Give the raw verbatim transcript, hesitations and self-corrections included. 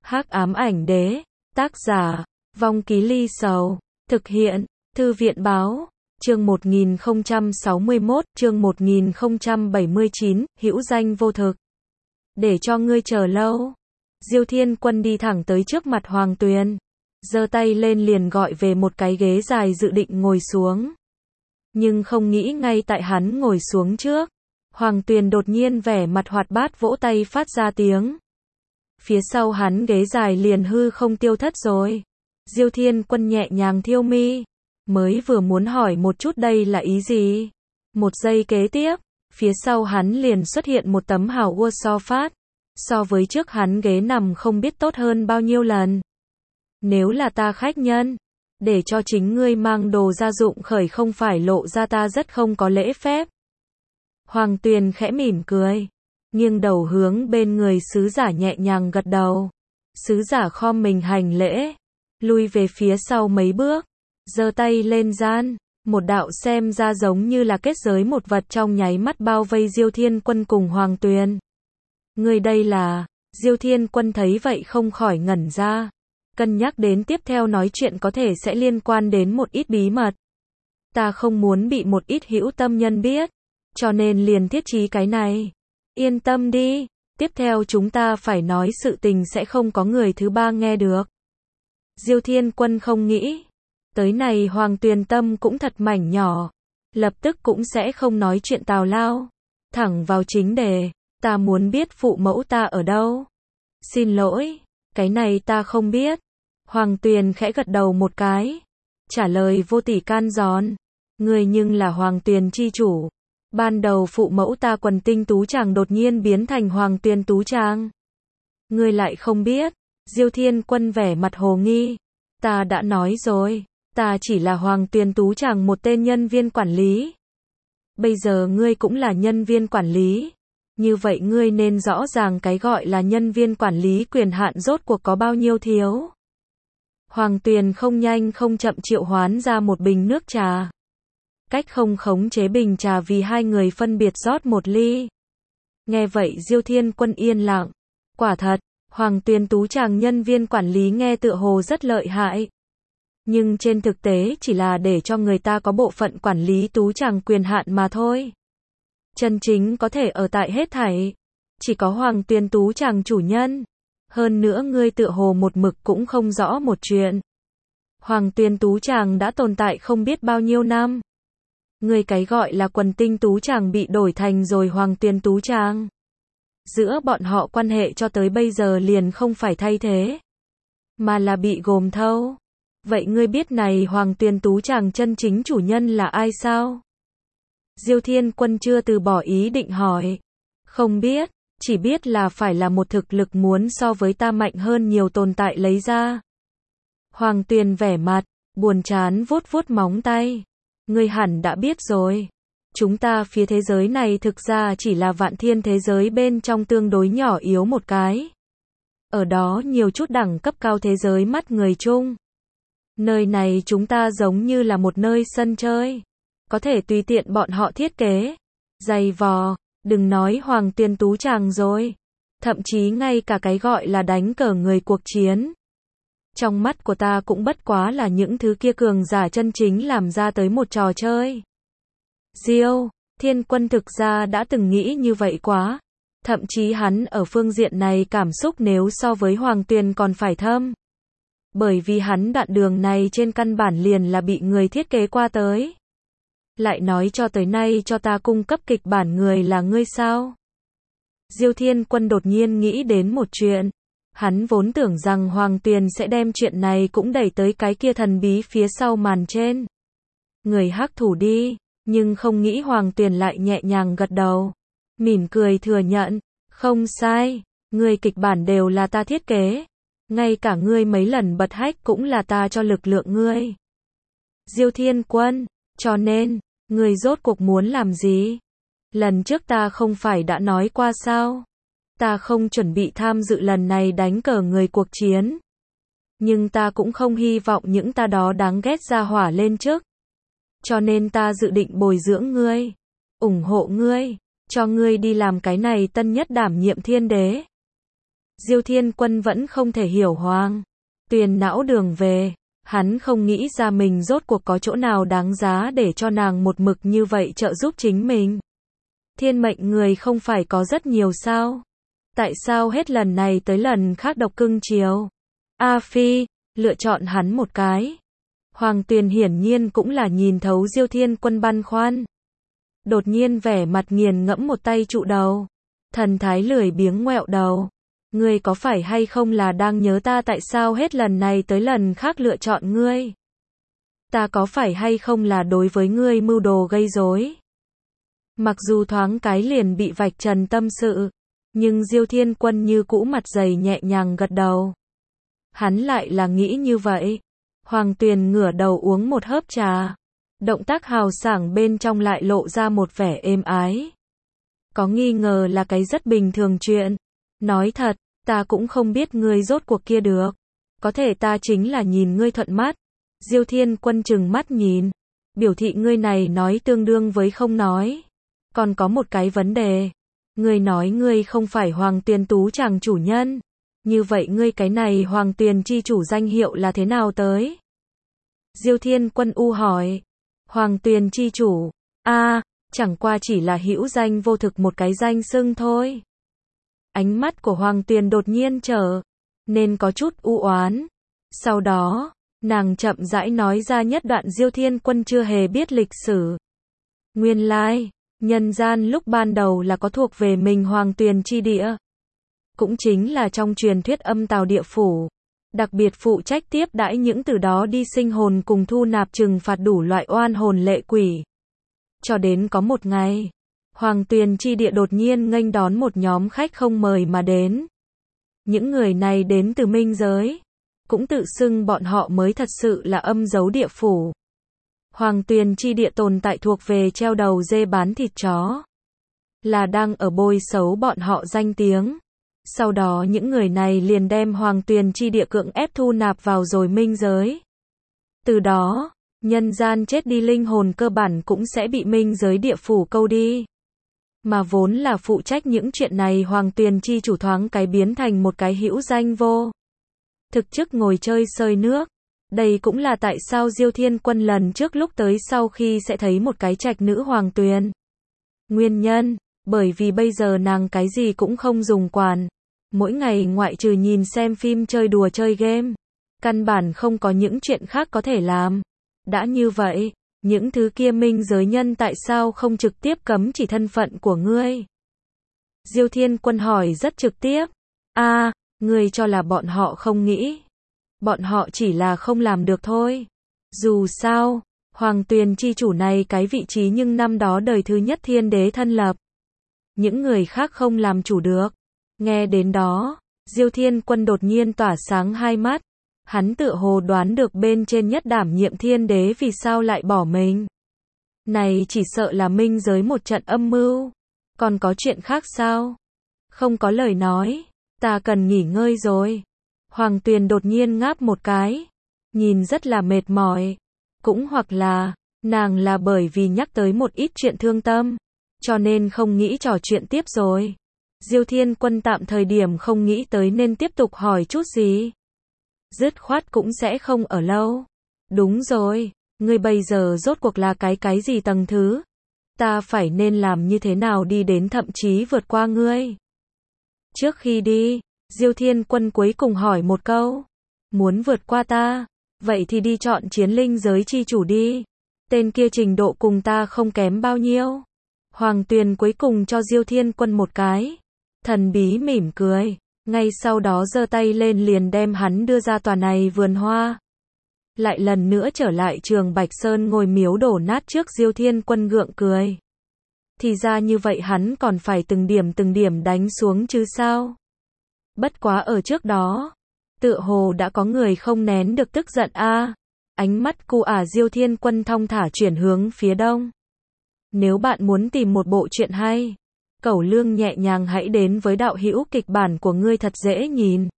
Hắc ám ảnh đế, tác giả, Vong Ký Ly Sầu, thực hiện, Thư viện báo, chương một nghìn không trăm sáu mươi mốt, chương một nghìn không trăm bảy mươi chín, hữu danh vô thực. Để cho ngươi chờ lâu. Diêu Thiên Quân đi thẳng tới trước mặt Hoàng Tuyền, giơ tay lên liền gọi về một cái ghế dài dự định ngồi xuống. Nhưng không nghĩ ngay tại hắn ngồi xuống trước, Hoàng Tuyền đột nhiên vẻ mặt hoạt bát vỗ tay phát ra tiếng. Phía sau hắn ghế dài liền hư không tiêu thất rồi. Diêu Thiên Quân nhẹ nhàng thiêu mi, mới vừa muốn hỏi một chút đây là ý gì. Một giây kế tiếp, phía sau hắn liền xuất hiện một tấm hào ua so phát. So với trước hắn ghế nằm không biết tốt hơn bao nhiêu lần. Nếu là ta khách nhân, để cho chính ngươi mang đồ gia dụng khởi không phải lộ ra ta rất không có lễ phép. Hoàng Tuyền khẽ mỉm cười, nghiêng đầu hướng bên người sứ giả nhẹ nhàng gật đầu. Sứ giả khom mình hành lễ, lui về phía sau mấy bước, giơ tay lên gian, một đạo xem ra giống như là kết giới một vật trong nháy mắt bao vây Diêu Thiên Quân cùng Hoàng Tuyền. Người đây là, Diêu Thiên Quân thấy vậy không khỏi ngẩn ra, cân nhắc đến tiếp theo nói chuyện có thể sẽ liên quan đến một ít bí mật. Ta không muốn bị một ít hữu tâm nhân biết, cho nên liền thiết trí cái này. Yên tâm đi, tiếp theo chúng ta phải nói sự tình sẽ không có người thứ ba nghe được. Diêu Thiên Quân không nghĩ, tới này Hoàng Tuyền tâm cũng thật mảnh nhỏ, lập tức cũng sẽ không nói chuyện tào lao, thẳng vào chính đề. Ta muốn biết phụ mẫu ta ở đâu. Xin lỗi, cái này ta không biết. Hoàng Tuyền khẽ gật đầu một cái, trả lời vô tỷ can giòn. Ngươi nhưng là Hoàng Tuyền chi chủ. Ban đầu phụ mẫu ta Quần Tinh Tú Tràng đột nhiên biến thành Hoàng Tuyền Tú Tràng. Ngươi lại không biết. Diêu Thiên Quân vẻ mặt hồ nghi. Ta đã nói rồi, ta chỉ là Hoàng Tuyền Tú Tràng một tên nhân viên quản lý. Bây giờ ngươi cũng là nhân viên quản lý. Như vậy ngươi nên rõ ràng cái gọi là nhân viên quản lý quyền hạn rốt cuộc có bao nhiêu thiếu. Hoàng Tuyền không nhanh không chậm triệu hoán ra một bình nước trà. Cách không khống chế bình trà vì hai người phân biệt rót một ly. Nghe vậy Diêu Thiên Quân yên lặng. Quả thật, Hoàng Tuyền Tú Tràng nhân viên quản lý nghe tựa hồ rất lợi hại. Nhưng trên thực tế chỉ là để cho người ta có bộ phận quản lý Tú Tràng quyền hạn mà thôi. Chân chính có thể ở tại hết thảy, chỉ có Hoàng Tuyền Tú Tràng chủ nhân. Hơn nữa ngươi tựa hồ một mực cũng không rõ một chuyện. Hoàng Tuyền Tú Tràng đã tồn tại không biết bao nhiêu năm. Ngươi cái gọi là Quần Tinh Tú Tràng bị đổi thành rồi Hoàng Tuyền Tú Tràng. Giữa bọn họ quan hệ cho tới bây giờ liền không phải thay thế, mà là bị gồm thâu. Vậy ngươi biết này Hoàng Tuyền Tú Tràng chân chính chủ nhân là ai sao? Diêu Thiên Quân chưa từ bỏ ý định hỏi. Không biết, chỉ biết là phải là một thực lực muốn so với ta mạnh hơn nhiều tồn tại lấy ra. Hoàng Tuyền vẻ mặt, buồn chán vuốt vuốt móng tay. Ngươi hẳn đã biết rồi. Chúng ta phía thế giới này thực ra chỉ là vạn thiên thế giới bên trong tương đối nhỏ yếu một cái. Ở đó nhiều chút đẳng cấp cao thế giới mắt người chung. Nơi này chúng ta giống như là một nơi sân chơi. Có thể tùy tiện bọn họ thiết kế, dày vò, đừng nói Hoàng Tuyền Tú Tràng rồi. Thậm chí ngay cả cái gọi là đánh cờ người cuộc chiến. Trong mắt của ta cũng bất quá là những thứ kia cường giả chân chính làm ra tới một trò chơi. Diêu Thiên Quân thực ra đã từng nghĩ như vậy quá. Thậm chí hắn ở phương diện này cảm xúc nếu so với Hoàng Tuyền còn phải thâm. Bởi vì hắn đoạn đường này trên căn bản liền là bị người thiết kế qua tới. Lại nói cho tới nay cho ta cung cấp kịch bản người là ngươi sao? Diêu Thiên Quân đột nhiên nghĩ đến một chuyện. Hắn vốn tưởng rằng Hoàng Tuyền sẽ đem chuyện này cũng đẩy tới cái kia thần bí phía sau màn trên. Người hắc thủ đi, nhưng không nghĩ Hoàng Tuyền lại nhẹ nhàng gật đầu. Mỉm cười thừa nhận, không sai, ngươi kịch bản đều là ta thiết kế. Ngay cả ngươi mấy lần bật hách cũng là ta cho lực lượng ngươi. Diêu Thiên Quân, cho nên, ngươi rốt cuộc muốn làm gì? Lần trước ta không phải đã nói qua sao? Ta không chuẩn bị tham dự lần này đánh cờ người cuộc chiến. Nhưng ta cũng không hy vọng những ta đó đáng ghét ra hỏa lên trước. Cho nên ta dự định bồi dưỡng ngươi, ủng hộ ngươi, cho ngươi đi làm cái này tân nhất đảm nhiệm thiên đế. Diêu Thiên Quân vẫn không thể hiểu Hoàng Tuyền não đường về. Hắn không nghĩ ra mình rốt cuộc có chỗ nào đáng giá để cho nàng một mực như vậy trợ giúp chính mình. Thiên mệnh người không phải có rất nhiều sao? Tại sao hết lần này tới lần khác độc cưng chiều? A Phi, lựa chọn hắn một cái. Hoàng Tuyền hiển nhiên cũng là nhìn thấu Diêu Thiên Quân băn khoăn. Đột nhiên vẻ mặt nghiền ngẫm một tay trụ đầu. Thần thái lười biếng ngoẹo đầu. Ngươi có phải hay không là đang nhớ ta tại sao hết lần này tới lần khác lựa chọn ngươi? Ta có phải hay không là đối với ngươi mưu đồ gây rối? Mặc dù thoáng cái liền bị vạch trần tâm sự, nhưng Diêu Thiên Quân như cũ mặt dày nhẹ nhàng gật đầu. Hắn lại là nghĩ như vậy. Hoàng Tuyền ngửa đầu uống một hớp trà. Động tác hào sảng bên trong lại lộ ra một vẻ êm ái. Có nghi ngờ là cái rất bình thường chuyện. Nói thật, ta cũng không biết ngươi rốt cuộc kia được. Có thể ta chính là nhìn ngươi thuận mắt. Diêu Thiên Quân trừng mắt nhìn. Biểu thị ngươi này nói tương đương với không nói. Còn có một cái vấn đề. Ngươi nói ngươi không phải Hoàng Tuyền Tú chàng chủ nhân. Như vậy ngươi cái này Hoàng Tuyền chi chủ danh hiệu là thế nào tới? Diêu Thiên Quân u hỏi. Hoàng Tuyền chi chủ. A, à, chẳng qua chỉ là hữu danh vô thực một cái danh xưng thôi. Ánh mắt của Hoàng Tuyền đột nhiên trở nên có chút u oán. Sau đó, nàng chậm rãi nói ra nhất đoạn Diêu Thiên Quân chưa hề biết lịch sử. Nguyên lai, nhân gian lúc ban đầu là có thuộc về mình Hoàng Tuyền chi địa. Cũng chính là trong truyền thuyết âm tào địa phủ. Đặc biệt phụ trách tiếp đãi những từ đó đi sinh hồn cùng thu nạp trừng phạt đủ loại oan hồn lệ quỷ. Cho đến có một ngày, Hoàng Tuyền chi địa đột nhiên nghênh đón một nhóm khách không mời mà đến. Những người này đến từ minh giới, cũng tự xưng bọn họ mới thật sự là âm dấu địa phủ. Hoàng Tuyền chi địa tồn tại thuộc về treo đầu dê bán thịt chó, là đang ở bôi xấu bọn họ danh tiếng. Sau đó những người này liền đem Hoàng Tuyền chi địa cưỡng ép thu nạp vào rồi minh giới. Từ đó, nhân gian chết đi linh hồn cơ bản cũng sẽ bị minh giới địa phủ câu đi. Mà vốn là phụ trách những chuyện này Hoàng Tuyền chi chủ thoáng cái biến thành một cái hữu danh vô thực chức ngồi chơi sơi nước. Đây cũng là tại sao Diêu Thiên Quân lần trước lúc tới sau khi sẽ thấy một cái trạch nữ Hoàng Tuyền. Nguyên nhân, bởi vì bây giờ nàng cái gì cũng không dùng quản. Mỗi ngày ngoại trừ nhìn xem phim chơi đùa chơi game, căn bản không có những chuyện khác có thể làm. Đã như vậy, những thứ kia minh giới nhân tại sao không trực tiếp cấm chỉ thân phận của ngươi? Diêu Thiên Quân hỏi rất trực tiếp. A, à, ngươi cho là bọn họ không nghĩ. Bọn họ chỉ là không làm được thôi. Dù sao, Hoàng Tuyền chi chủ này cái vị trí nhưng năm đó đời thứ nhất thiên đế thân lập. Những người khác không làm chủ được. Nghe đến đó, Diêu Thiên Quân đột nhiên tỏa sáng hai mắt. Hắn tựa hồ đoán được bên trên nhất đảm nhiệm thiên đế vì sao lại bỏ mình. Này chỉ sợ là minh giới một trận âm mưu. Còn có chuyện khác sao? Không có lời nói. Ta cần nghỉ ngơi rồi. Hoàng Tuyền đột nhiên ngáp một cái. Nhìn rất là mệt mỏi. Cũng hoặc là, nàng là bởi vì nhắc tới một ít chuyện thương tâm. Cho nên không nghĩ trò chuyện tiếp rồi. Diêu Thiên Quân tạm thời điểm không nghĩ tới nên tiếp tục hỏi chút gì. Dứt khoát cũng sẽ không ở lâu. Đúng rồi, ngươi bây giờ rốt cuộc là cái cái gì tầng thứ? Ta phải nên làm như thế nào đi đến thậm chí vượt qua ngươi? Trước khi đi, Diêu Thiên Quân cuối cùng hỏi một câu. Muốn vượt qua ta? Vậy thì đi chọn chiến linh giới chi chủ đi. Tên kia trình độ cùng ta không kém bao nhiêu. Hoàng Tuyền cuối cùng cho Diêu Thiên Quân một cái thần bí mỉm cười. Ngay sau đó giơ tay lên liền đem hắn đưa ra tòa này vườn hoa. Lại lần nữa trở lại trường Bạch Sơn ngôi miếu đổ nát trước Diêu Thiên Quân gượng cười. Thì ra như vậy hắn còn phải từng điểm từng điểm đánh xuống chứ sao? Bất quá ở trước đó, tựa hồ đã có người không nén được tức giận a. À, ánh mắt cu ả Diêu Thiên Quân thong thả chuyển hướng phía đông. Nếu bạn muốn tìm một bộ truyện hay, Cẩu Lương nhẹ nhàng hãy đến với đạo hữu kịch bản của ngươi thật dễ nhìn.